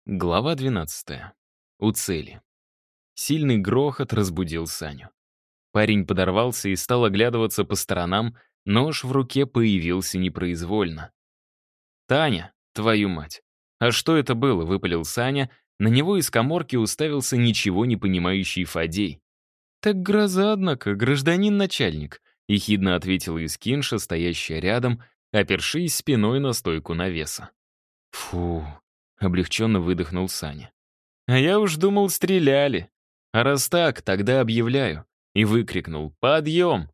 Глава 12. У цели. Сильный грохот разбудил Саню. Парень подорвался и стал оглядываться по сторонам, нож в руке появился непроизвольно. «Таня, твою мать! А что это было?» — выпалил Саня. На него из каморки уставился ничего не понимающий Фадей. «Так гроза, однако, гражданин начальник», — ехидно ответила Искинша, стоящая рядом, опершись спиной на стойку навеса. «Фу!» — облегченно выдохнул Саня. «А я уж думал, стреляли. А раз так, тогда объявляю». И выкрикнул «Подъем!».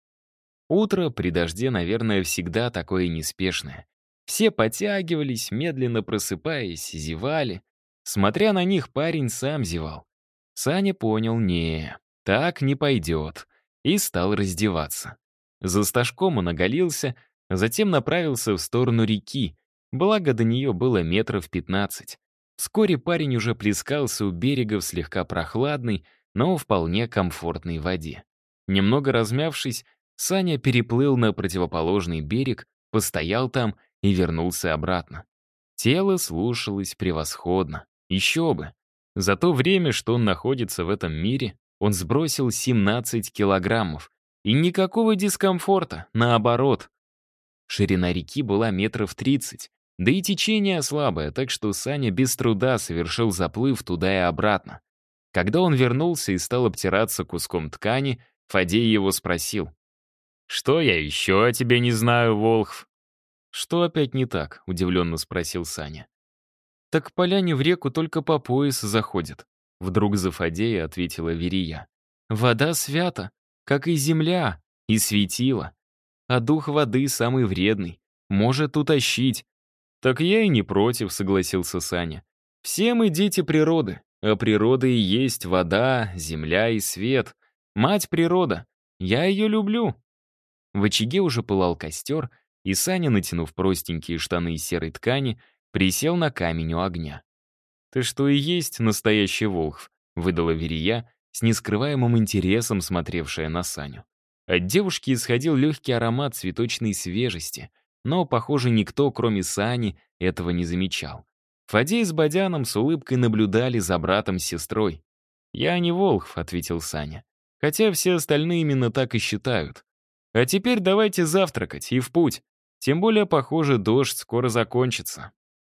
Утро при дожде, наверное, всегда такое неспешное. Все потягивались, медленно просыпаясь, зевали. Смотря на них, парень сам зевал. Саня понял, не, так не пойдет, и стал раздеваться. За стажком он оголился, затем направился в сторону реки, благо до нее было метров 15. Вскоре парень уже плескался у берега в слегка прохладной, но вполне комфортной воде. Немного размявшись, Саня переплыл на противоположный берег, постоял там и вернулся обратно. Тело слушалось превосходно. Еще бы. За то время, что он находится в этом мире, он сбросил 17 килограммов. И никакого дискомфорта, наоборот. Ширина реки была метров 30, да и течение слабое, так что Саня без труда совершил заплыв туда и обратно. Когда он вернулся и стал обтираться куском ткани, Фадей его спросил. «Что я еще о тебе не знаю, Волхв?» «Что опять не так?» — удивленно спросил Саня. «Так поляне в реку только по пояс заходят», — вдруг за Фадея ответила Верия. «Вода свята, как и земля, и светила. А дух воды самый вредный, может утащить». «Так я и не против», — согласился Саня. «Все мы дети природы, а природа и есть вода, земля и свет. Мать природа. Я ее люблю». В очаге уже пылал костер, и Саня, натянув простенькие штаны из серой ткани, присел на камень у огня. «Ты что и есть настоящий Волхв», — выдала Верия, с нескрываемым интересом смотревшая на Саню. От девушки исходил легкий аромат цветочной свежести, но, похоже, никто, кроме Сани, этого не замечал. Фадей с Бодяном с улыбкой наблюдали за братом с сестрой. «Я не Волхв», — ответил Саня. «Хотя все остальные именно так и считают. А теперь давайте завтракать и в путь. Тем более, похоже, дождь скоро закончится».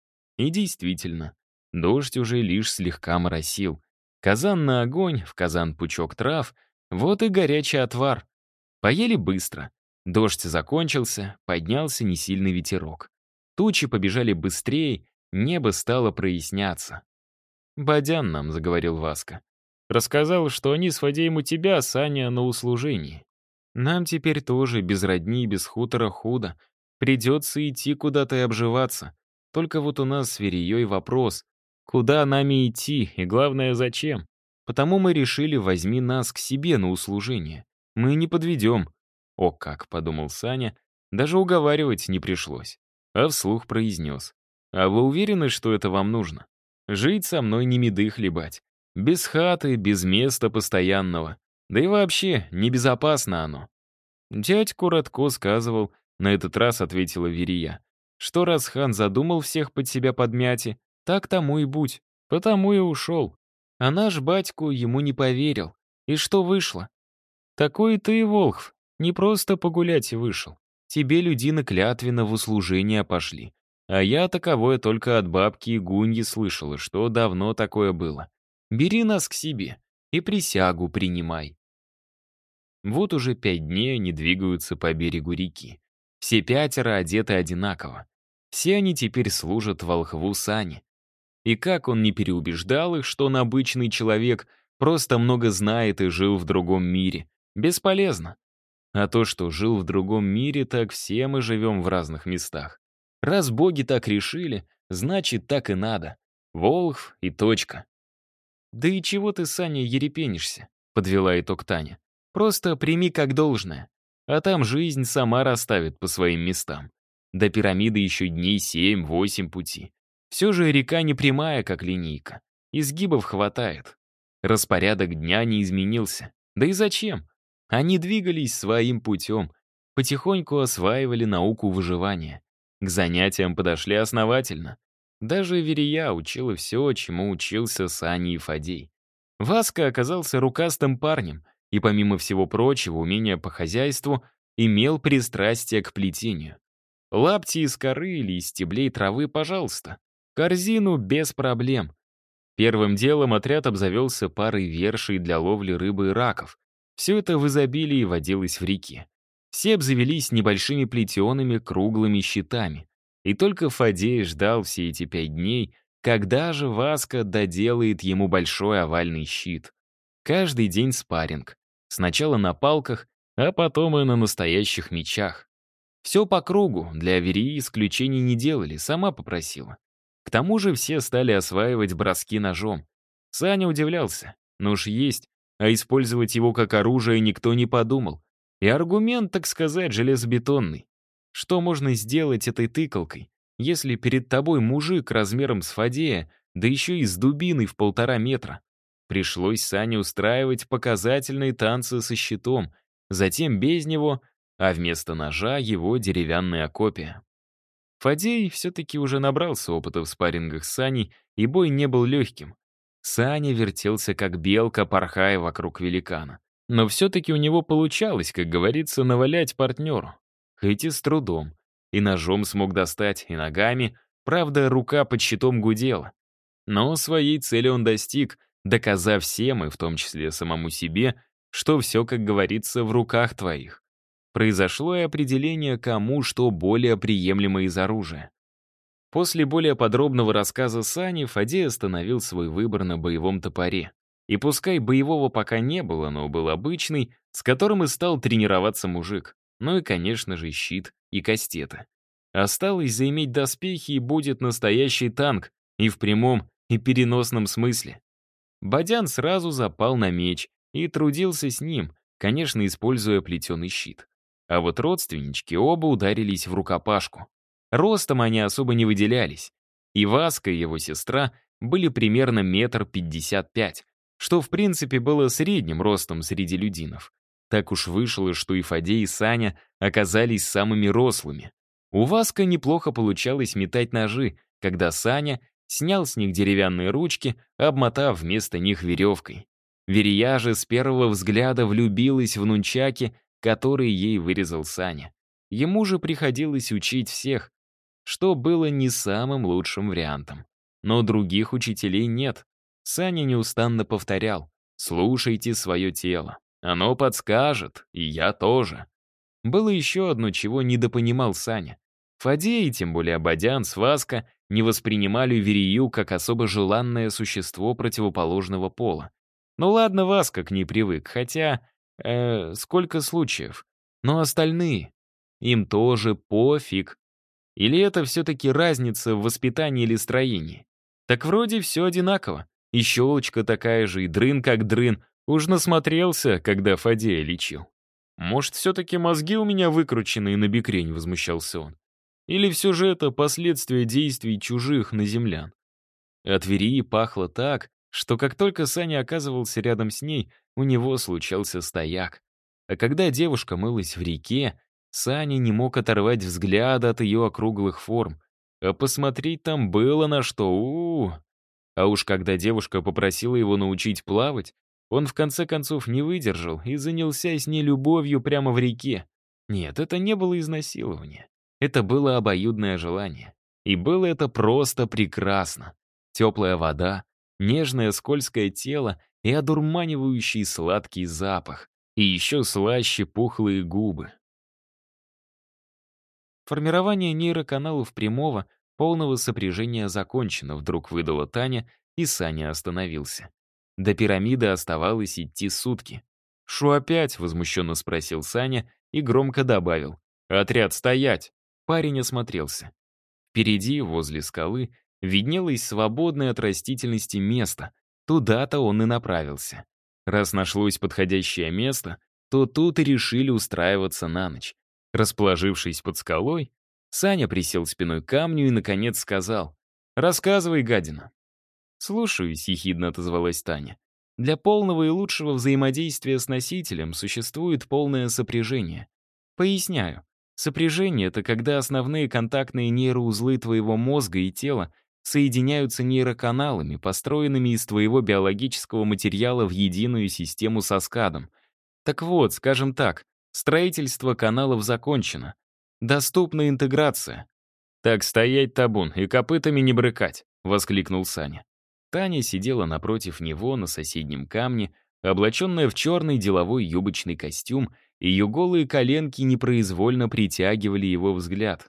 И действительно, дождь уже лишь слегка моросил. Казан на огонь, в казан пучок трав, вот и горячий отвар. Поели быстро. Дождь закончился, поднялся несильный ветерок. Тучи побежали быстрее, небо стало проясняться. «Бодян нам», — заговорил Васка. «Рассказал, что они с Фадеем у тебя, Саня, на услужении. Нам теперь тоже без родни и без хутора худо. Придется идти куда-то и обживаться. Только вот у нас с Верией вопрос, куда нами идти и, главное, зачем? Потому мы решили, возьми нас к себе на услужение. Мы не подведем». «О как», — подумал Саня, даже уговаривать не пришлось. А вслух произнес. «А вы уверены, что это вам нужно? Жить со мной не меды хлебать. Без хаты, без места постоянного. Да и вообще, небезопасно оно». «Дядь коротко сказывал», — на этот раз ответила Верия, «что раз хан задумал всех под себя подмяти, так тому и будь, потому и ушел. А наш батьку ему не поверил. И что вышло? Такой ты, Волхв, не просто погулять и вышел. Тебе людина клятвенно в услужение пошли. А я таковое только от бабки и гуньи слышала, что давно такое было. Бери нас к себе и присягу принимай». Вот уже 5 дней они двигаются по берегу реки. Все 5 одеты одинаково. Все они теперь служат волхву Сани. И как он не переубеждал их, что он обычный человек, просто много знает и жил в другом мире. Бесполезно. А то, что жил в другом мире, так все мы живем в разных местах. Раз боги так решили, значит, так и надо. Волхв и точка. «Да и чего ты, Саня, ерепенишься?» — подвела итог Таня. «Просто прими как должное. А там жизнь сама расставит по своим местам. До пирамиды еще дней 7-8 пути. Все же река не прямая, как линейка. Изгибов хватает. Распорядок дня не изменился. Да и зачем? Они двигались своим путем. Потихоньку осваивали науку выживания. К занятиям подошли основательно. Даже Верия учила все, чему учился Саня и Фадей. Васка оказался рукастым парнем и, помимо всего прочего, умения по хозяйству, имел пристрастие к плетению. Лапти из коры или из стеблей травы, пожалуйста. Корзину без проблем. Первым делом отряд обзавелся парой вершей для ловли рыбы и раков. Все это в изобилии водилось в реке. Все обзавелись небольшими плетеными круглыми щитами. И только Фадей ждал все эти 5 дней, когда же Васка доделает ему большой овальный щит. Каждый день спарринг. Сначала на палках, а потом и на настоящих мечах. Все по кругу, для Аверии исключений не делали, сама попросила. К тому же все стали осваивать броски ножом. Саня удивлялся. Нож есть, а использовать его как оружие никто не подумал. И аргумент, так сказать, железобетонный. Что можно сделать этой тыкалкой, если перед тобой мужик размером с Фадея, да еще и с дубиной в 1,5 метра? Пришлось Сане устраивать показательные танцы со щитом, затем без него, а вместо ножа его деревянная копия. Фадей все-таки уже набрался опыта в спаррингах с Саней, и бой не был легким. Саня вертелся как белка, порхая вокруг великана. Но все-таки у него получалось, как говорится, навалять партнеру. Хоть и с трудом. И ножом смог достать, и ногами. Правда, рука под щитом гудела. Но своей цели он достиг, доказав всем, и в том числе самому себе, что все, как говорится, в руках твоих. Произошло и определение, кому что более приемлемо из оружия. После более подробного рассказа Сани Фадей остановил свой выбор на боевом топоре. И пускай боевого пока не было, но был обычный, с которым и стал тренироваться мужик. Ну и, конечно же, щит и кастеты. Осталось заиметь доспехи, и будет настоящий танк, и в прямом, и переносном смысле. Бадян сразу запал на меч и трудился с ним, конечно, используя плетеный щит. А вот родственнички оба ударились в рукопашку. Ростом они особо не выделялись. И Васка, и его сестра были примерно 1,55 м, что в принципе было средним ростом среди людинов. Так уж вышло, что и Фадей, и Саня оказались самыми рослыми. У Васка неплохо получалось метать ножи, когда Саня снял с них деревянные ручки, обмотав вместо них веревкой. Верия же с первого взгляда влюбилась в нунчаки, которые ей вырезал Саня. Ему же приходилось учить всех, что было не самым лучшим вариантом. Но других учителей нет. Саня неустанно повторял: «Слушайте свое тело. Оно подскажет, и я тоже». Было еще одно, чего недопонимал Саня. Фадей, тем более Бадян с Васка, не воспринимали Верию как особо желанное существо противоположного пола. Ну ладно, Васка к ней привык, хотя... сколько случаев. Но остальные... Им тоже пофиг. Или это все-таки разница в воспитании или строении? Так вроде все одинаково. И щелочка такая же, и дрын как дрын. Уж насмотрелся, когда Фадея лечил. «Может, все-таки мозги у меня выкручены и на бекрень», — возмущался он. «Или все же это последствия действий чужих на землян?» От Верии пахло так, что как только Саня оказывался рядом с ней, у него случался стояк. А когда девушка мылась в реке, Саня не мог оторвать взгляда от ее округлых форм. А посмотреть там было на что, А уж когда девушка попросила его научить плавать, он в конце концов не выдержал и занялся с ней любовью прямо в реке. Нет, это не было изнасилование. Это было обоюдное желание. И было это просто прекрасно. Теплая вода, нежное скользкое тело и одурманивающий сладкий запах. И еще слаще пухлые губы. Формирование нейроканалов прямого, полного сопряжения закончено, вдруг выдала Таня, и Саня остановился. До пирамиды оставалось идти сутки. «Шо опять?» — возмущенно спросил Саня и громко добавил: «Отряд стоять!» Парень осмотрелся. Впереди, возле скалы, виднелось свободное от растительности место. Туда-то он и направился. Раз нашлось подходящее место, то тут и решили устраиваться на ночь. Расположившись под скалой, Саня присел спиной к камню и, наконец, сказал: «Рассказывай, гадина». «Слушаюсь», — ехидно отозвалась Таня. «Для полного и лучшего взаимодействия с носителем существует полное сопряжение. Поясняю. Сопряжение — это когда основные контактные нейроузлы твоего мозга и тела соединяются нейроканалами, построенными из твоего биологического материала в единую систему со скадом. Так вот, скажем так, строительство каналов закончено. Доступна интеграция. «Так стоять, табун, и копытами не брыкать!» — воскликнул Саня. Таня сидела напротив него на соседнем камне, облаченная в черный деловой юбочный костюм, и ее голые коленки непроизвольно притягивали его взгляд.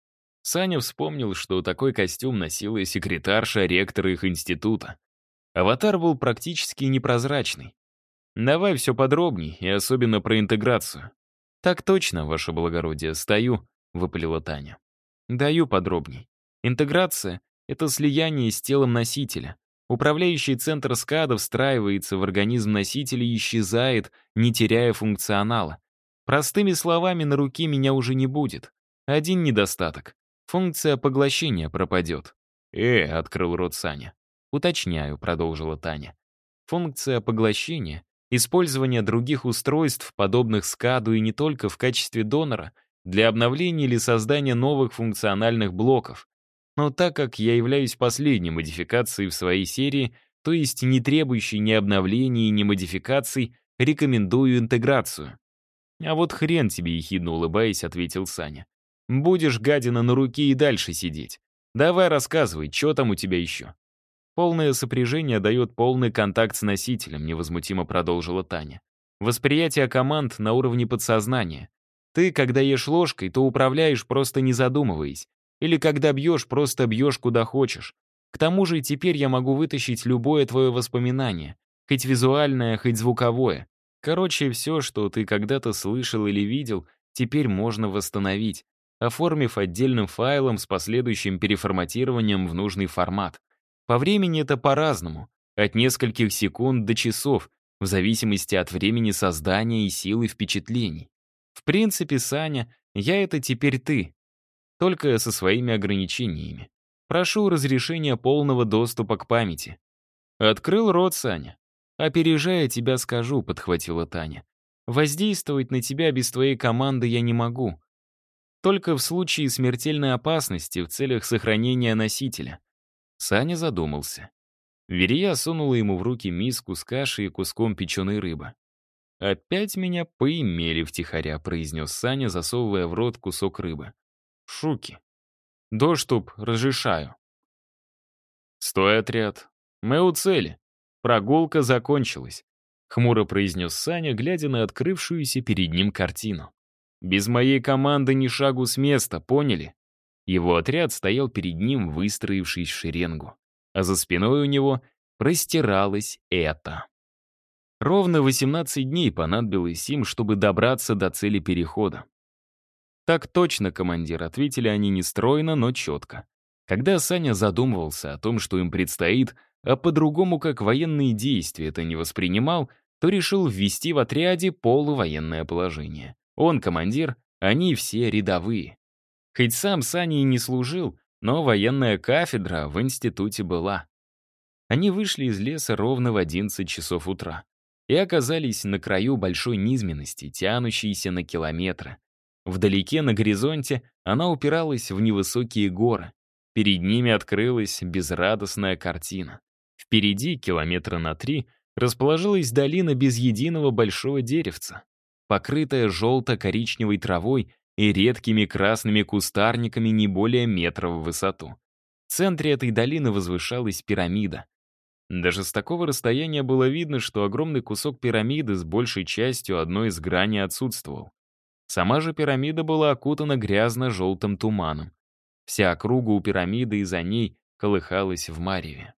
Саня вспомнил, что такой костюм носила секретарша ректора их института. Аватар был практически непрозрачный. «Давай все подробней, и особенно про интеграцию». «Так точно, ваше благородие, стою», — выпалила Таня. Даю подробней. Интеграция — это слияние с телом носителя. Управляющий центр скада встраивается в организм носителя и исчезает, не теряя функционала. Простыми словами, на руке меня уже не будет. Один недостаток. Функция поглощения пропадет. Открыл рот Саня. Уточняю, продолжила Таня. Функция поглощения — использование других устройств, подобных скаду и не только в качестве донора, для обновления или создания новых функциональных блоков. Но так как я являюсь последней модификацией в своей серии, то есть не требующей ни обновлений, ни модификаций, рекомендую интеграцию. «А вот хрен тебе», — ехидно улыбаясь, ответил Саня. «Будешь, гадина, на руке и дальше сидеть. Давай рассказывай, что там у тебя еще?» «Полное сопряжение дает полный контакт с носителем», — невозмутимо продолжила Таня. «Восприятие команд на уровне подсознания. Ты, когда ешь ложкой, то управляешь, просто не задумываясь. Или когда бьешь, просто бьешь куда хочешь. К тому же теперь я могу вытащить любое твое воспоминание. Хоть визуальное, хоть звуковое. Короче, все, что ты когда-то слышал или видел, теперь можно восстановить, оформив отдельным файлом с последующим переформатированием в нужный формат. По времени это по-разному, от нескольких секунд до часов, в зависимости от времени создания и силы впечатлений. В принципе, Саня, я — это теперь ты, только со своими ограничениями. Прошу разрешения полного доступа к памяти. Открыл рот Саня. «Опережая тебя скажу», — подхватила Таня. «Воздействовать на тебя без твоей команды я не могу. Только в случае смертельной опасности в целях сохранения носителя». Саня задумался. Верия сунула ему в руки миску с кашей и куском печеной рыбы. «Опять меня поимели втихаря», — произнес Саня, засовывая в рот кусок рыбы. «Шуки. Доступ разрешаю». «Стой, отряд. Мы у цели. Прогулка закончилась», — хмуро произнес Саня, глядя на открывшуюся перед ним картину. «Без моей команды ни шагу с места, поняли?» Его отряд стоял перед ним, выстроившись в шеренгу. А за спиной у него простиралось это. Ровно 18 дней понадобилось им, чтобы добраться до цели перехода. «Так точно, командир», — ответили они нестройно, но четко. Когда Саня задумывался о том, что им предстоит, а по-другому как военные действия это не воспринимал, то решил ввести в отряде полувоенное положение. Он командир, они все рядовые. Хоть сам Саня и не служил, но военная кафедра в институте была. Они вышли из леса ровно в 11 часов утра и оказались на краю большой низменности, тянущейся на километры. Вдалеке, на горизонте, она упиралась в невысокие горы. Перед ними открылась безрадостная картина. Впереди, километра на 3, расположилась долина без единого большого деревца, покрытая желто-коричневой травой и редкими красными кустарниками не более метра в высоту. В центре этой долины возвышалась пирамида. Даже с такого расстояния было видно, что огромный кусок пирамиды с большей частью одной из граней отсутствовал. Сама же пирамида была окутана грязно-желтым туманом. Вся округа у пирамиды и за ней колыхалась в мареве.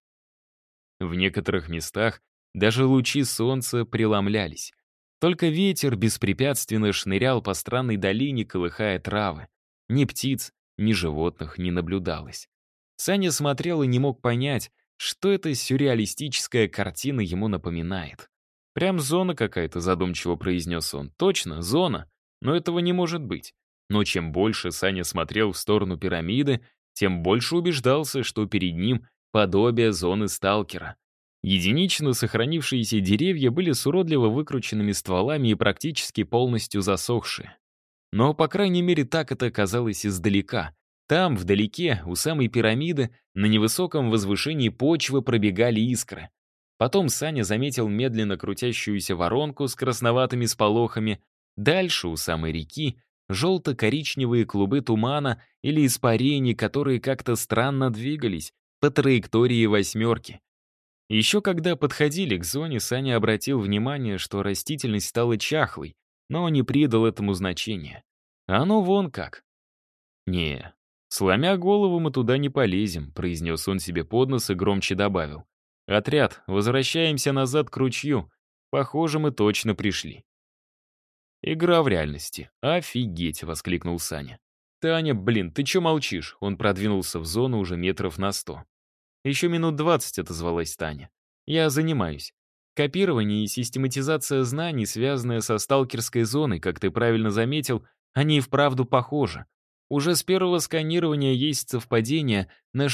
В некоторых местах даже лучи солнца преломлялись. Только ветер беспрепятственно шнырял по странной долине, колыхая травы. Ни птиц, ни животных не наблюдалось. Саня смотрел и не мог понять, что эта сюрреалистическая картина ему напоминает. «Прям зона какая-то», — задумчиво произнес он. «Точно, зона. Но этого не может быть». Но чем больше Саня смотрел в сторону пирамиды, тем больше убеждался, что перед ним подобие зоны сталкера. Единично сохранившиеся деревья были с уродливо выкрученными стволами и практически полностью засохшие. Но, по крайней мере, так это казалось издалека. Там, вдалеке, у самой пирамиды, на невысоком возвышении почвы пробегали искры. Потом Саня заметил медленно крутящуюся воронку с красноватыми сполохами. Дальше, у самой реки, желто-коричневые клубы тумана или испарений, которые как-то странно двигались по траектории восьмерки. Еще когда подходили к зоне, Саня обратил внимание, что растительность стала чахлой, но не придал этому значения. А ну вон как. «Не, сломя голову, мы туда не полезем», — произнес он себе под нос и громче добавил. «Отряд, возвращаемся назад к ручью. Похоже, мы точно пришли». «Игра в реальности. Офигеть!» — воскликнул Саня. «Таня, блин, ты чё молчишь?» Он продвинулся в зону уже метров на 100. «Еще минут 20», — отозвалась Таня. «Я занимаюсь. Копирование и систематизация знаний, связанная со сталкерской зоной, как ты правильно заметил, они и вправду похожи. Уже с первого сканирования есть совпадение на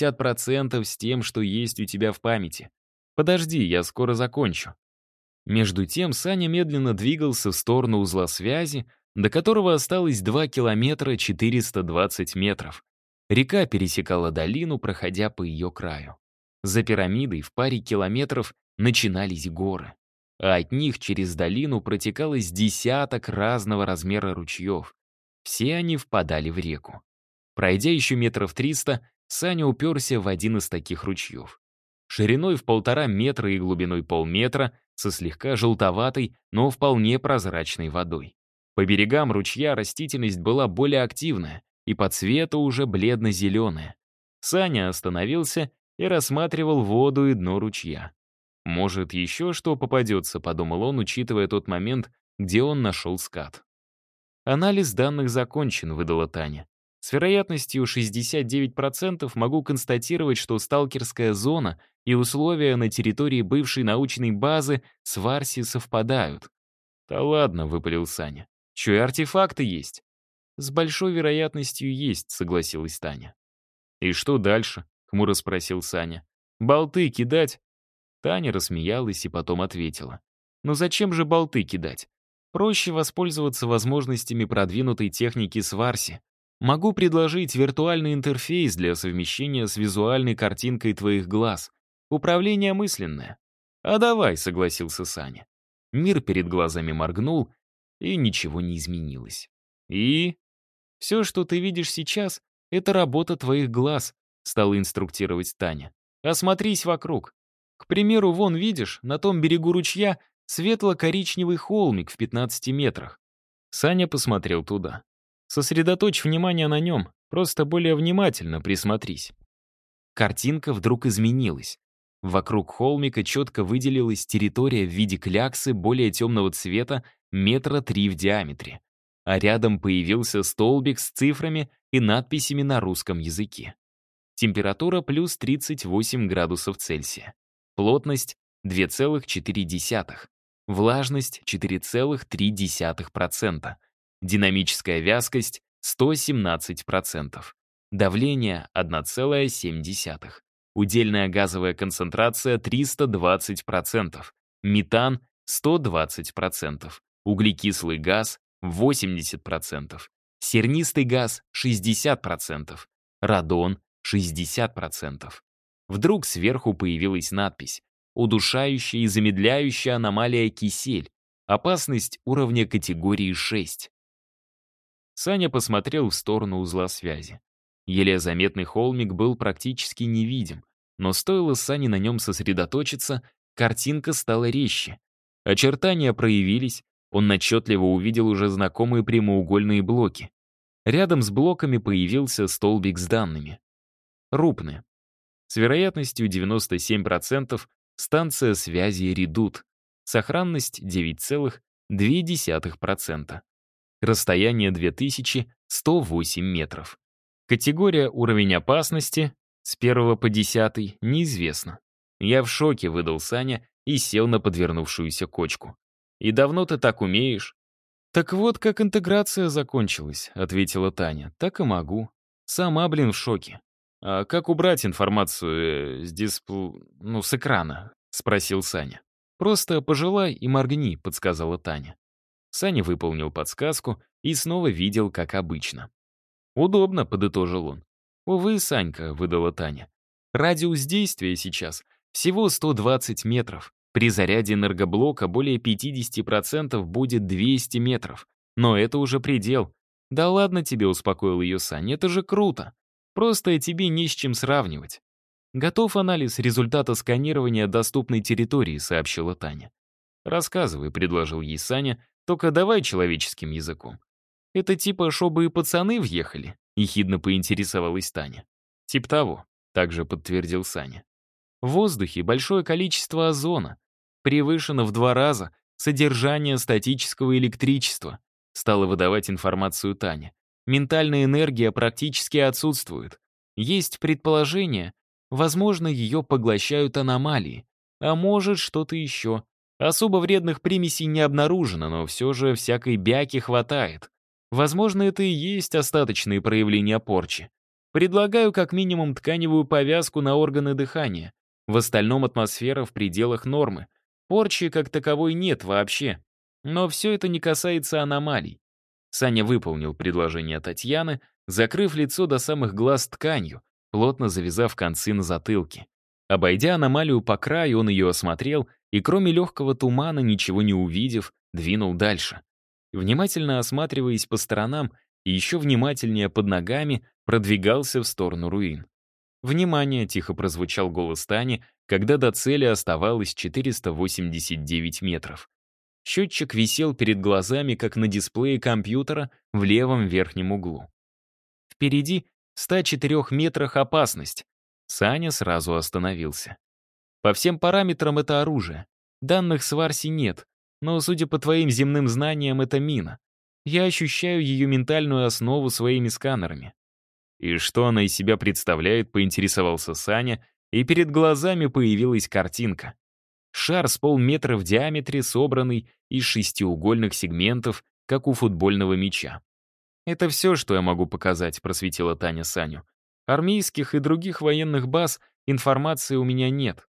60% с тем, что есть у тебя в памяти. Подожди, я скоро закончу». Между тем Саня медленно двигался в сторону узла связи, до которого осталось 2 километра 420 метров. Река пересекала долину, проходя по ее краю. За пирамидой в паре километров начинались горы, а от них через долину протекалось десяток разного размера ручьев. Все они впадали в реку. Пройдя еще метров 300, Саня уперся в один из таких ручьев. Шириной в 1,5 метра и глубиной полметра, со слегка желтоватой, но вполне прозрачной водой. По берегам ручья растительность была более активная и по цвету уже бледно-зеленая. Саня остановился и рассматривал воду и дно ручья. «Может, еще что попадется», — подумал он, учитывая тот момент, где он нашел скат. «Анализ данных закончен», — выдала Таня. «С вероятностью 69% могу констатировать, что сталкерская зона и условия на территории бывшей научной базы с Варси совпадают». «Да ладно», — выпалил Саня. «Чё, и артефакты есть?» «С большой вероятностью есть», — согласилась Таня. «И что дальше?» — хмуро спросил Саня. «Болты кидать?» Таня рассмеялась и потом ответила. «Ну зачем же болты кидать? Проще воспользоваться возможностями продвинутой техники Сварси. Могу предложить виртуальный интерфейс для совмещения с визуальной картинкой твоих глаз. Управление мысленное». «А давай», — согласился Саня. Мир перед глазами моргнул, и ничего не изменилось. «И?» «Все, что ты видишь сейчас, это работа твоих глаз», — стала инструктировать Таня. «Осмотрись вокруг. К примеру, вон, видишь, на том берегу ручья светло-коричневый холмик в 15 метрах». Саня посмотрел туда. «Сосредоточь внимание на нем, просто более внимательно присмотрись». Картинка вдруг изменилась. Вокруг холмика четко выделилась территория в виде кляксы более темного цвета 3 метра в диаметре. А рядом появился столбик с цифрами и надписями на русском языке. Температура плюс 38 градусов Цельсия. Плотность 2,4. Влажность 4,3%. Динамическая вязкость 117%. Давление 1,7. Удельная газовая концентрация 320%. Метан 120%. Углекислый газ 80%. Сернистый газ 60%. Радон 60%. Вдруг сверху появилась надпись: «Удушающая и замедляющая аномалия кисель. Опасность уровня категории 6». Саня посмотрел в сторону узла связи. Еле заметный холмик был практически невидим, но стоило Сане на нем сосредоточиться, картинка стала резче. Очертания проявились, он отчетливо увидел уже знакомые прямоугольные блоки. Рядом с блоками появился столбик с данными. Рупны. С вероятностью 97% станция связи «Редут». Сохранность 9,2%. Расстояние 2108 метров. Категория «Уровень опасности» с 1 по 10 неизвестно. «Я в шоке», — выдал Саня и сел на подвернувшуюся кочку. «И давно ты так умеешь?» «Так вот, как интеграция закончилась», — ответила Таня. «Так и могу. Сама, блин, в шоке». «А как убрать информацию с экрана?» — спросил Саня. «Просто пожелай и моргни», — подсказала Таня. Саня выполнил подсказку и снова видел, как обычно. «Удобно», — подытожил он. «Увы, Санька», — выдала Таня. «Радиус действия сейчас всего 120 метров. При заряде энергоблока более 50% будет 200 метров. Но это уже предел. Да ладно тебе», — успокоил ее Саня, — «это же круто. Просто тебе не с чем сравнивать». «Готов анализ результата сканирования доступной территории», — сообщила Таня. «Рассказывай», — предложил ей Саня, — «только давай человеческим языком». «Это типа, чтобы и пацаны въехали?» — ехидно поинтересовалась Таня. «Тип того», — также подтвердил Саня. В воздухе большое количество озона. Превышено в 2 раза содержание статического электричества. Стала выдавать информацию Таня. Ментальная энергия практически отсутствует. Есть предположение, возможно, ее поглощают аномалии. А может, что-то еще. Особо вредных примесей не обнаружено, но все же всякой бяки хватает. Возможно, это и есть остаточные проявления порчи. Предлагаю как минимум тканевую повязку на органы дыхания. В остальном атмосфера в пределах нормы. Порчи как таковой нет вообще. Но все это не касается аномалий. Саня выполнил предложение Татьяны, закрыв лицо до самых глаз тканью, плотно завязав концы на затылке. Обойдя аномалию по краю, он ее осмотрел и, кроме легкого тумана, ничего не увидев, двинул дальше. Внимательно осматриваясь по сторонам и еще внимательнее под ногами, продвигался в сторону руин. «Внимание!» — тихо прозвучал голос Тани, когда до цели оставалось 489 метров. Счетчик висел перед глазами, как на дисплее компьютера в левом верхнем углу. Впереди, в 104 метрах, опасность. Саня сразу остановился. По всем параметрам это оружие. Данных с Варси нет, но, судя по твоим земным знаниям, это мина. Я ощущаю ее ментальную основу своими сканерами. «И что она из себя представляет?» — поинтересовался Саня, и перед глазами появилась картинка. Шар с полметра в диаметре, собранный из шестиугольных сегментов, как у футбольного мяча. «Это все, что я могу показать», — просветила Таня Саню. «Армейских и других военных баз информации у меня нет».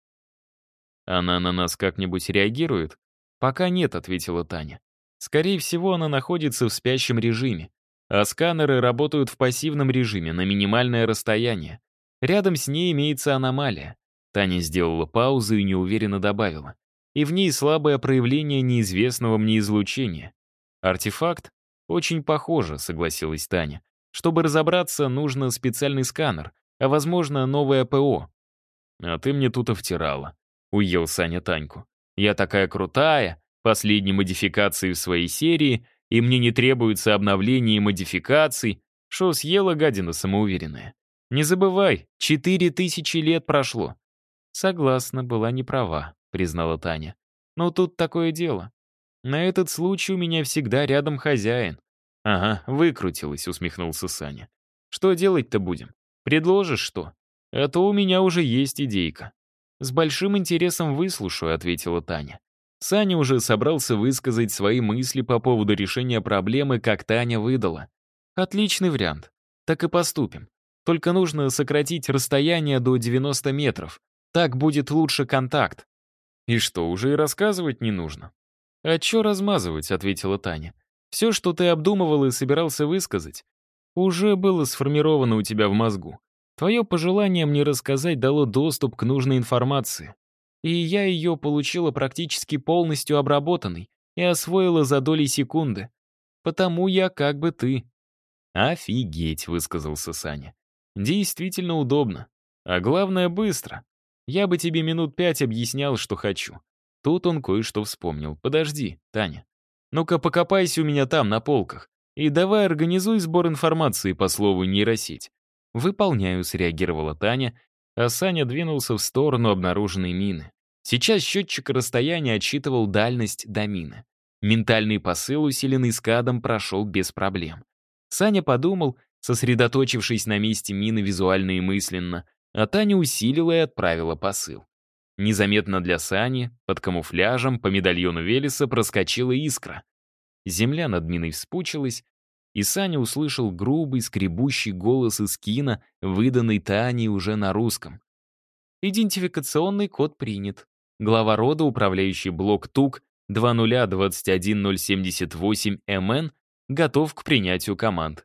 «Она на нас как-нибудь реагирует?» «Пока нет», — ответила Таня. «Скорее всего, она находится в спящем режиме, а сканеры работают в пассивном режиме на минимальное расстояние. Рядом с ней имеется аномалия». Таня сделала паузу и неуверенно добавила. «И в ней слабое проявление неизвестного мне излучения». «Артефакт?» «Очень похоже», — согласилась Таня. «Чтобы разобраться, нужно специальный сканер, а, возможно, новое ПО». «А ты мне тут и втирала», — уел Саня Таньку. «Я такая крутая, последней модификации в своей серии, и мне не требуется обновление и модификаций. Шо съела гадина самоуверенная? Не забывай, 4000 лет прошло». «Согласна, была не права», — признала Таня. «Но тут такое дело. На этот случай у меня всегда рядом хозяин». «Ага, выкрутилась», — усмехнулся Саня. «Что делать-то будем? Предложишь что? А то у меня уже есть идейка». «С большим интересом выслушаю», — ответила Таня. Саня уже собрался высказать свои мысли по поводу решения проблемы, как Таня выдала. «Отличный вариант. Так и поступим. Только нужно сократить расстояние до 90 метров. Так будет лучше контакт». «И что, уже и рассказывать не нужно?» «А чё размазывать?» — ответила Таня. «Все, что ты обдумывал и собирался высказать, уже было сформировано у тебя в мозгу. Твое пожелание мне рассказать дало доступ к нужной информации. И я ее получила практически полностью обработанной и освоила за доли секунды. Потому я как бы ты». «Офигеть», — высказался Саня. «Действительно удобно. А главное, быстро. Я бы тебе минут 5 объяснял, что хочу». Тут он кое-что вспомнил. «Подожди, Таня. Ну-ка покопайся у меня там, на полках. И давай организуй сбор информации по слову нейросеть». «Выполняю», — среагировала Таня, а Саня двинулся в сторону обнаруженной мины. Сейчас счетчик расстояния отсчитывал дальность до мины. Ментальный посыл, усиленный скадом, прошел без проблем. Саня подумал, сосредоточившись на месте мины визуально и мысленно, а Таня усилила и отправила посыл. Незаметно для Сани, под камуфляжем, по медальону Велеса проскочила искра. Земля над миной вспучилась, и Саня услышал грубый, скребущий голос из кино, выданный Таней уже на русском. «Идентификационный код принят. Глава рода, управляющий блок ТУК 2021078МН, готов к принятию команд».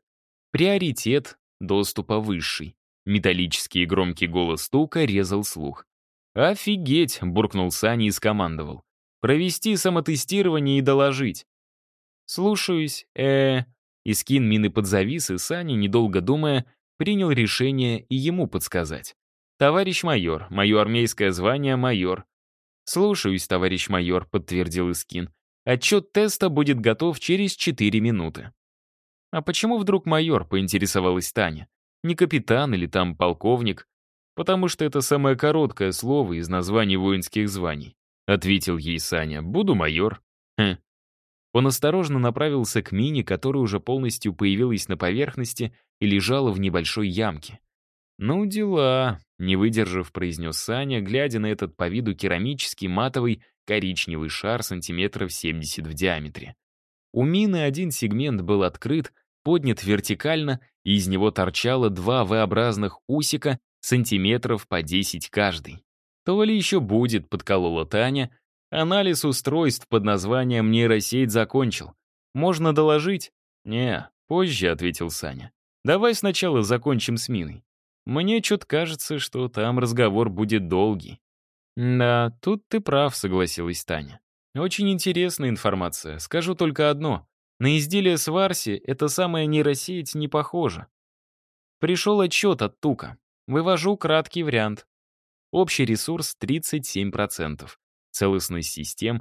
Приоритет доступа высший. Металлический и громкий голос Тука резал слух. «Офигеть!» — буркнул Саня и скомандовал. «Провести самотестирование и доложить». «Слушаюсь, Искин мины подзавис, и Саня, недолго думая, принял решение и ему подсказать. «Товарищ майор, мое армейское звание майор». «Слушаюсь, товарищ майор», — подтвердил Искин. «Отчет теста будет готов через 4 минуты». «А почему вдруг майор?» — поинтересовалась Таня. «Не капитан или там полковник?» «Потому что это самое короткое слово из названий воинских званий», — ответил ей Саня. «Буду майор». «Хм». Он осторожно направился к мине, которая уже полностью появилась на поверхности и лежала в небольшой ямке. «Ну, дела», — не выдержав, произнес Саня, глядя на этот по виду керамический матовый коричневый шар сантиметров 70 в диаметре. У мины один сегмент был открыт, поднят вертикально, и из него торчало два V-образных усика сантиметров по 10 каждый. «То ли еще будет», — подколола Таня. «Анализ устройств под названием нейросеть закончил. Можно доложить?» «Не, позже», — ответил Саня. «Давай сначала закончим с миной. Мне что-то кажется, что там разговор будет долгий». «Да, тут ты прав», — согласилась Таня. «Очень интересная информация. Скажу только одно. На изделие Сварси эта самая нейросеть не похожа. Пришел отчет от Тука. Вывожу краткий вариант. Общий ресурс 37%. Целостность систем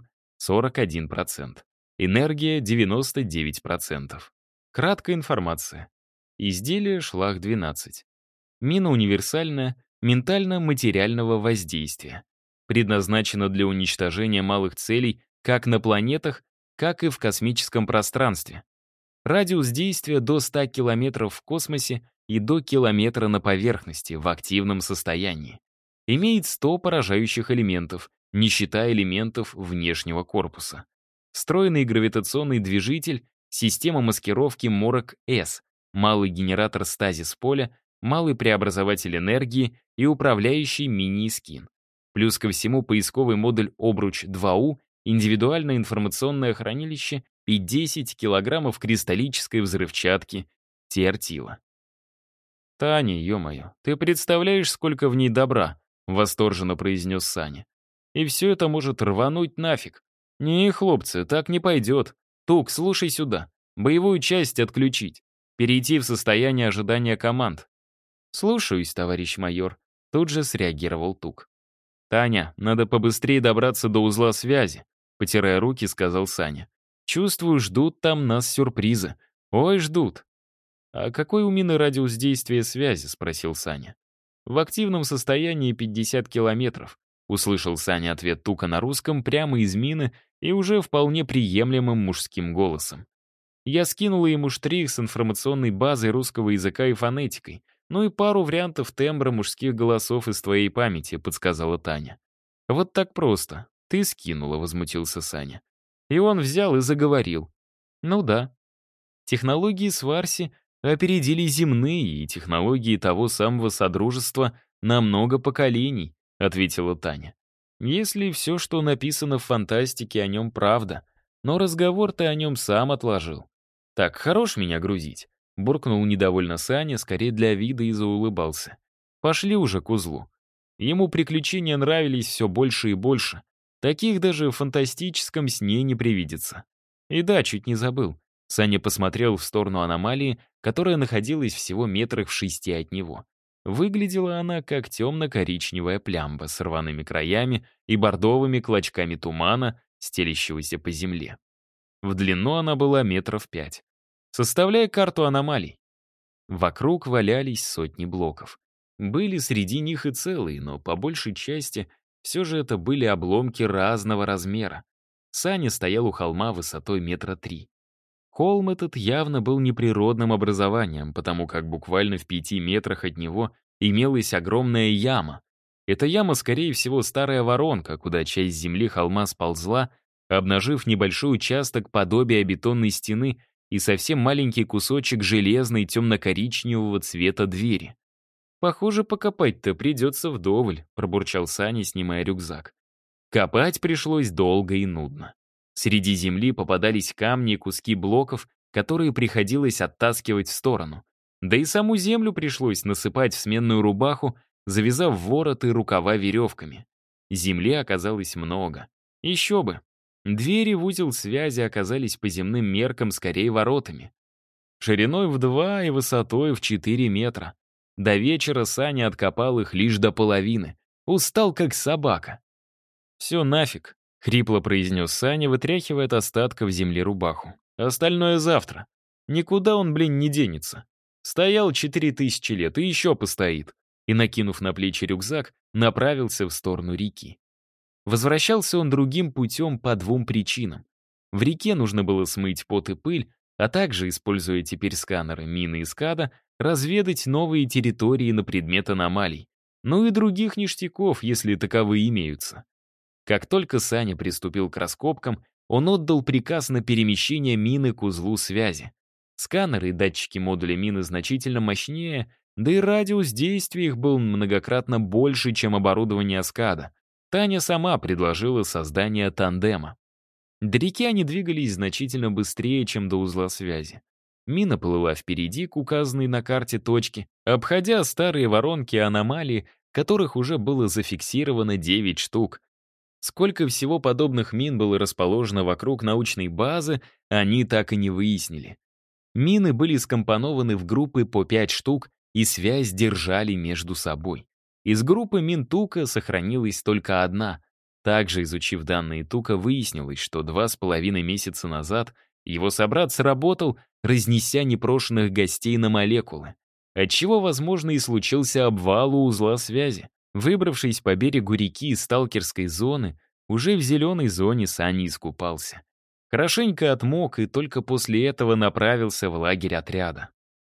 41%. Энергия 99%. Краткая информация. Изделие шлах-12. Мина универсальная, ментально-материального воздействия. Предназначена для уничтожения малых целей как на планетах, как и в космическом пространстве. Радиус действия до 100 километров в космосе и до километра на поверхности в активном состоянии. Имеет 100 поражающих элементов, не считая элементов внешнего корпуса. Встроенный гравитационный движитель, система маскировки Морок-С, малый генератор стазис-поля, малый преобразователь энергии и управляющий мини-скин. Плюс ко всему поисковый модуль «Обруч-2У», индивидуальное информационное хранилище и 10 килограммов кристаллической взрывчатки Тиартила. «Таня, ё-моё, ты представляешь, сколько в ней добра?» — восторженно произнес Саня. «И все это может рвануть нафиг. Не, хлопцы, так не пойдет. Тук, слушай сюда. Боевую часть отключить. Перейти в состояние ожидания команд». «Слушаюсь, товарищ майор», — тут же среагировал Тук. «Таня, надо побыстрее добраться до узла связи», — потирая руки, сказал Саня. «Чувствую, ждут там нас сюрпризы. Ой, ждут». «А какой у мины радиус действия связи?» — спросил Саня. «В активном состоянии 50 километров», — услышал Саня ответ Тука на русском прямо из мины и уже вполне приемлемым мужским голосом. Я скинула ему штрих с информационной базой русского языка и фонетикой, ну и пару вариантов тембра мужских голосов из твоей памяти, подсказала Таня. «Вот так просто. Ты скинула», — возмутился Саня. И он взял и заговорил. «Ну да. Технологии Сварси опередили земные и технологии того самого Содружества на много поколений», — ответила Таня. «Если все, что написано в фантастике, о нем правда, но разговор ты о нем сам отложил. Так, хорош меня грузить», — буркнул недовольно Саня, скорее для вида и заулыбался. «Пошли уже к узлу». Ему приключения нравились все больше и больше. Таких даже в фантастическом сне не привидится. И да, чуть не забыл. Саня посмотрел в сторону аномалии, которая находилась всего метрах в 6 от него. Выглядела она как темно-коричневая плямба с рваными краями и бордовыми клочками тумана, стелящегося по земле. В длину она была метров 5. Составляя карту аномалий. Вокруг валялись сотни блоков. Были среди них и целые, но по большей части все же это были обломки разного размера. Саня стоял у холма высотой метра 3. Холм этот явно был неприродным образованием, потому как буквально в 5 метрах от него имелась огромная яма. Эта яма, скорее всего, старая воронка, куда часть земли холма сползла, обнажив небольшой участок подобия бетонной стены и совсем маленький кусочек железной темно-коричневого цвета двери. «Похоже, покопать-то придется вдоволь», — пробурчал Саня, снимая рюкзак. Копать пришлось долго и нудно. Среди земли попадались камни и куски блоков, которые приходилось оттаскивать в сторону. Да и саму землю пришлось насыпать в сменную рубаху, завязав ворот и рукава веревками. Земли оказалось много. Еще бы. Двери в узел связи оказались по земным меркам скорее воротами. Шириной в 2 и высотой в 4 метра. До вечера Саня откопал их лишь до половины. Устал, как собака. «Все нафиг», — хрипло произнес Саня, вытряхивая от остатков земли рубаху. «Остальное завтра. Никуда он, блин, не денется. Стоял 4000 лет и еще постоит». И, накинув на плечи рюкзак, направился в сторону реки. Возвращался он другим путем по 2 причинам. В реке нужно было смыть пот и пыль, а также, используя теперь сканеры, мины и скада, разведать новые территории на предмет аномалий. Ну и других ништяков, если таковые имеются. Как только Саня приступил к раскопкам, он отдал приказ на перемещение мины к узлу связи. Сканеры и датчики модуля мины значительно мощнее, да и радиус действия их был многократно больше, чем оборудование скада. Таня сама предложила создание тандема. До реки они двигались значительно быстрее, чем до узла связи. Мина плыла впереди к указанной на карте точке, обходя старые воронки и аномалии, которых уже было зафиксировано 9 штук. Сколько всего подобных мин было расположено вокруг научной базы, они так и не выяснили. Мины были скомпонованы в группы по 5 штук и связь держали между собой. Из группы мин Тука сохранилась только одна. Также, изучив данные Тука, выяснилось, что 2,5 месяца назад его собрат сработал, разнеся непрошенных гостей на молекулы, отчего, возможно, и случился обвал у узла связи. Выбравшись по берегу реки из сталкерской зоны, уже в зеленой зоне Саня искупался. Хорошенько отмок и только после этого направился в лагерь отряда.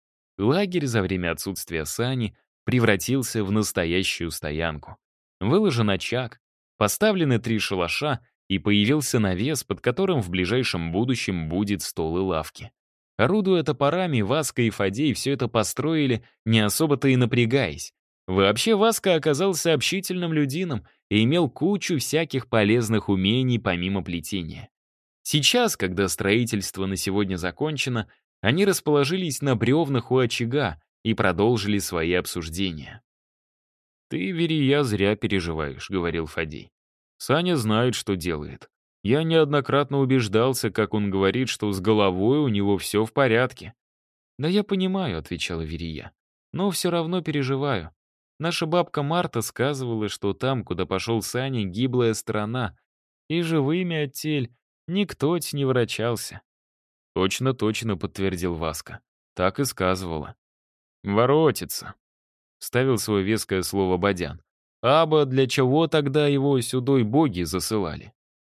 Лагерь за время отсутствия Сани превратился в настоящую стоянку. Выложен очаг, поставлены 3 шалаша и появился навес, под которым в ближайшем будущем будет стол и лавки. Орудуя топорами, Васка и Фадей все это построили, не особо-то и напрягаясь. Вообще Васка оказался общительным людином и имел кучу всяких полезных умений помимо плетения. Сейчас, когда строительство на сегодня закончено, они расположились на бревнах у очага и продолжили свои обсуждения. «Ты, Верия, зря переживаешь», — говорил Фадей. «Саня знает, что делает. Я неоднократно убеждался, как он говорит, что с головой у него все в порядке». «Да я понимаю», — отвечала Верия. «Но все равно переживаю. Наша бабка Марта сказывала, что там, куда пошел Саня, гиблая страна, и живыми от тель никто не врачался». «Точно, точно», — подтвердил Васка. «Так и сказывала». «Воротится», — вставил свое веское слово Бадян. «Аба для чего тогда его сюдой боги засылали?»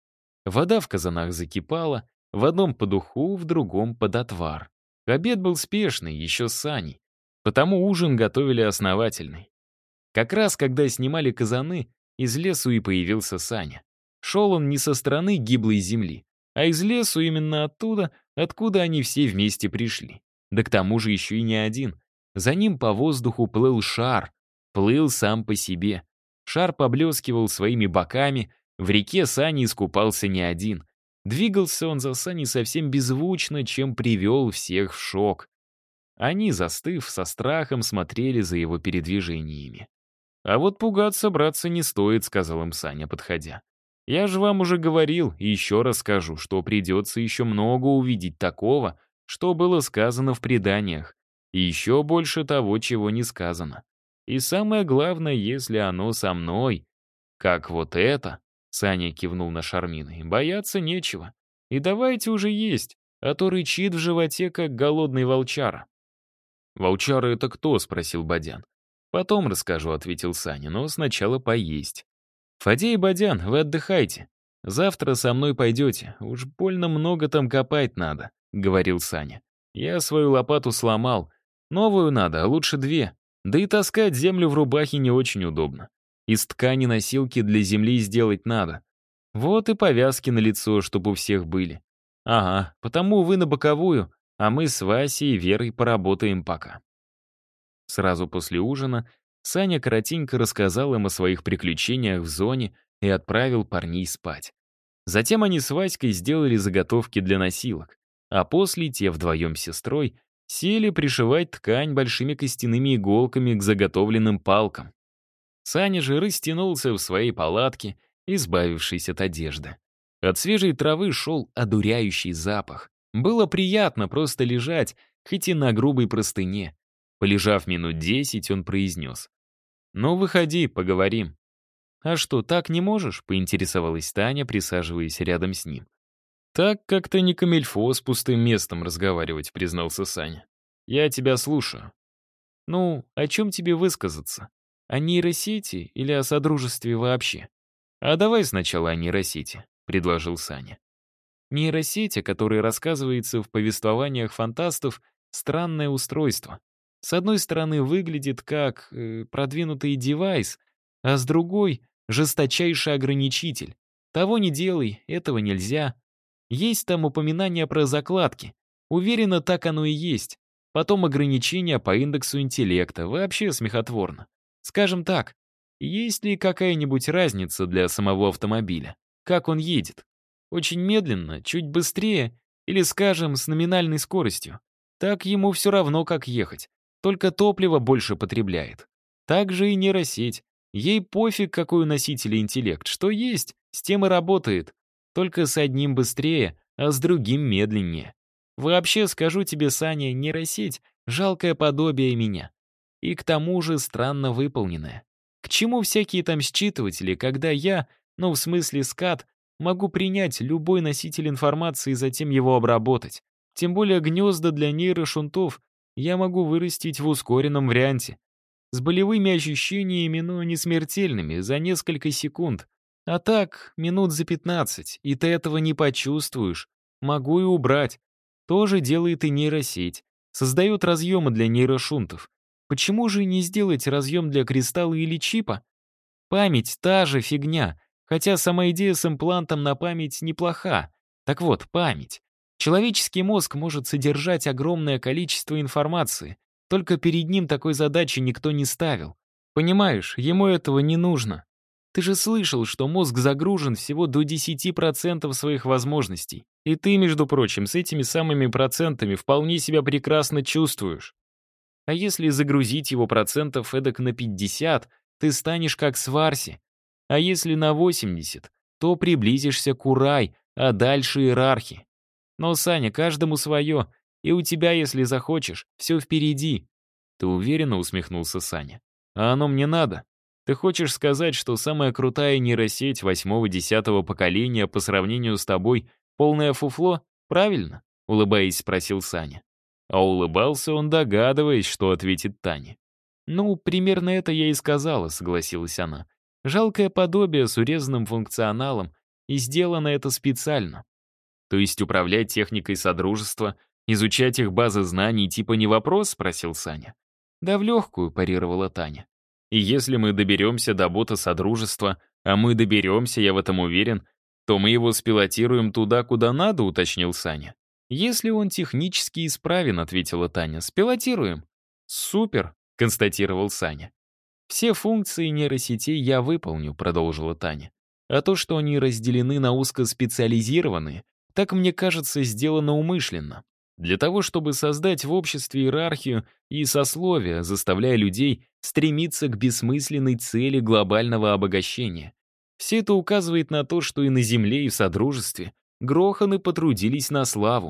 Вода в казанах закипала, в одном под уху, в другом под отвар. Обед был спешный, еще с Саней, потому ужин готовили основательный. Как раз, когда снимали казаны, из лесу и появился Саня. Шел он не со стороны гиблой земли, а из лесу именно оттуда, откуда они все вместе пришли. Да к тому же еще и не один. За ним по воздуху плыл шар. Плыл сам по себе. Шар поблескивал своими боками, в реке Саня искупался не один. Двигался он за Саней совсем беззвучно, чем привел всех в шок. Они, застыв, со страхом смотрели за его передвижениями. «А вот пугаться, братцы, не стоит», — сказал им Саня, подходя. «Я же вам уже говорил и еще раз скажу, что придется еще много увидеть такого, что было сказано в преданиях, и еще больше того, чего не сказано. И самое главное, если оно со мной, как вот это», — Саня кивнул на Шармина, — «бояться нечего. И давайте уже есть, а то рычит в животе, как голодный волчара». «Волчара — это кто?» — спросил Бадян. «Потом расскажу», — ответил Саня, — «но сначала поесть». «Фадей и Бадян, вы отдыхайте. Завтра со мной пойдете. Уж больно много там копать надо», — говорил Саня. «Я свою лопату сломал. Новую надо, а лучше 2. Да и таскать землю в рубахе не очень удобно. Из ткани носилки для земли сделать надо. Вот и повязки на лицо, чтобы у всех были. Ага, потому вы на боковую, а мы с Васей и Верой поработаем пока». Сразу после ужина Саня коротенько рассказал им о своих приключениях в зоне и отправил парней спать. Затем они с Васькой сделали заготовки для носилок, а после те вдвоем с сестрой Сели пришивать ткань большими костяными иголками к заготовленным палкам. Саня же растянулся в своей палатке, избавившись от одежды. От свежей травы шел одуряющий запах. Было приятно просто лежать, хоть и на грубой простыне. Полежав минут 10, он произнес: «Ну, выходи, поговорим». «А что, так не можешь?» — поинтересовалась Таня, присаживаясь рядом с ним. «Так как-то не камильфо с пустым местом разговаривать», — признался Саня. «Я тебя слушаю». «Ну, о чем тебе высказаться? О нейросети или о содружестве вообще?» «А давай сначала о нейросети», — предложил Саня. Нейросеть, о которой рассказывается в повествованиях фантастов, странное устройство. С одной стороны, выглядит как продвинутый девайс, а с другой — жесточайший ограничитель. Того не делай, этого нельзя. Есть там упоминания про закладки. Уверена, так оно и есть. Потом ограничения по индексу интеллекта. Вообще смехотворно. Скажем так, есть ли какая-нибудь разница для самого автомобиля? Как он едет? Очень медленно, чуть быстрее или, скажем, с номинальной скоростью. Так ему все равно, как ехать. Только топливо больше потребляет. Так же и нейросеть. Ей пофиг, какой у носителя интеллект. Что есть, с тем и работает. Только с одним быстрее, а с другим медленнее. Вообще, скажу тебе, Саня, нейросеть — жалкое подобие меня. И к тому же странно выполненное. К чему всякие там считыватели, когда я, ну в смысле скат, могу принять любой носитель информации и затем его обработать. Тем более гнезда для нейрошунтов я могу вырастить в ускоренном варианте. С болевыми ощущениями, но не смертельными, за несколько секунд. А так, минут за 15, и ты этого не почувствуешь. Могу и убрать. Тоже делает и нейросеть. Создает разъемы для нейрошунтов. Почему же не сделать разъем для кристалла или чипа? Память — та же фигня, хотя сама идея с имплантом на память неплоха. Так вот, память. Человеческий мозг может содержать огромное количество информации, только перед ним такой задачи никто не ставил. Понимаешь, ему этого не нужно. Ты же слышал, что мозг загружен всего до 10% своих возможностей. И ты, между прочим, с этими самыми процентами вполне себя прекрасно чувствуешь. А если загрузить его процентов эдак на 50, ты станешь как Сварси. А если на 80, то приблизишься к Урай, а дальше иерархи. Но, Саня, каждому свое, и у тебя, если захочешь, все впереди. Ты уверенно усмехнулся Саня. А оно мне надо? Ты хочешь сказать, что самая крутая нейросеть 8-10 поколения по сравнению с тобой полное фуфло? Правильно? Улыбаясь, спросил Саня. А улыбался он, догадываясь, что ответит Таня. «Ну, примерно это я и сказала», — согласилась она. «Жалкое подобие с урезанным функционалом, и сделано это специально». «То есть управлять техникой Содружества, изучать их базы знаний типа не вопрос?» — спросил Саня. «Да в легкую», — парировала Таня. «И если мы доберемся до бота Содружества, а мы доберемся, я в этом уверен, то мы его спилотируем туда, куда надо», — уточнил Саня. «Если он технически исправен», — ответила Таня, — «спилотируем». «Супер», — констатировал Саня. «Все функции нейросетей я выполню», — продолжила Таня. «А то, что они разделены на узкоспециализированные, так, мне кажется, сделано умышленно. Для того, чтобы создать в обществе иерархию и сословия, заставляя людей стремиться к бессмысленной цели глобального обогащения. Все это указывает на то, что и на Земле, и в Содружестве Гроханы потрудились на славу».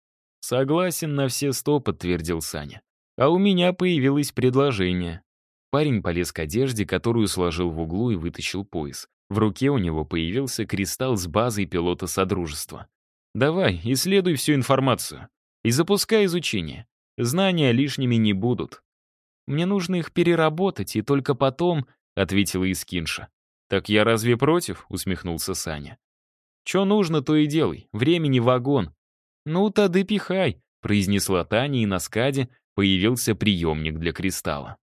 «Согласен на все 100», — подтвердил Саня. «А у меня появилось предложение». Парень полез к одежде, которую сложил в углу, и вытащил пояс. В руке у него появился кристалл с базой пилота Содружества. «Давай, исследуй всю информацию. И запускай изучение. Знания лишними не будут». «Мне нужно их переработать, и только потом», — ответила Искинша. «Так я разве против?» — усмехнулся Саня. «Чё нужно, то и делай. Времени вагон». «Ну, тады пихай», — произнесла Таня, и на скаде появился приемник для кристалла.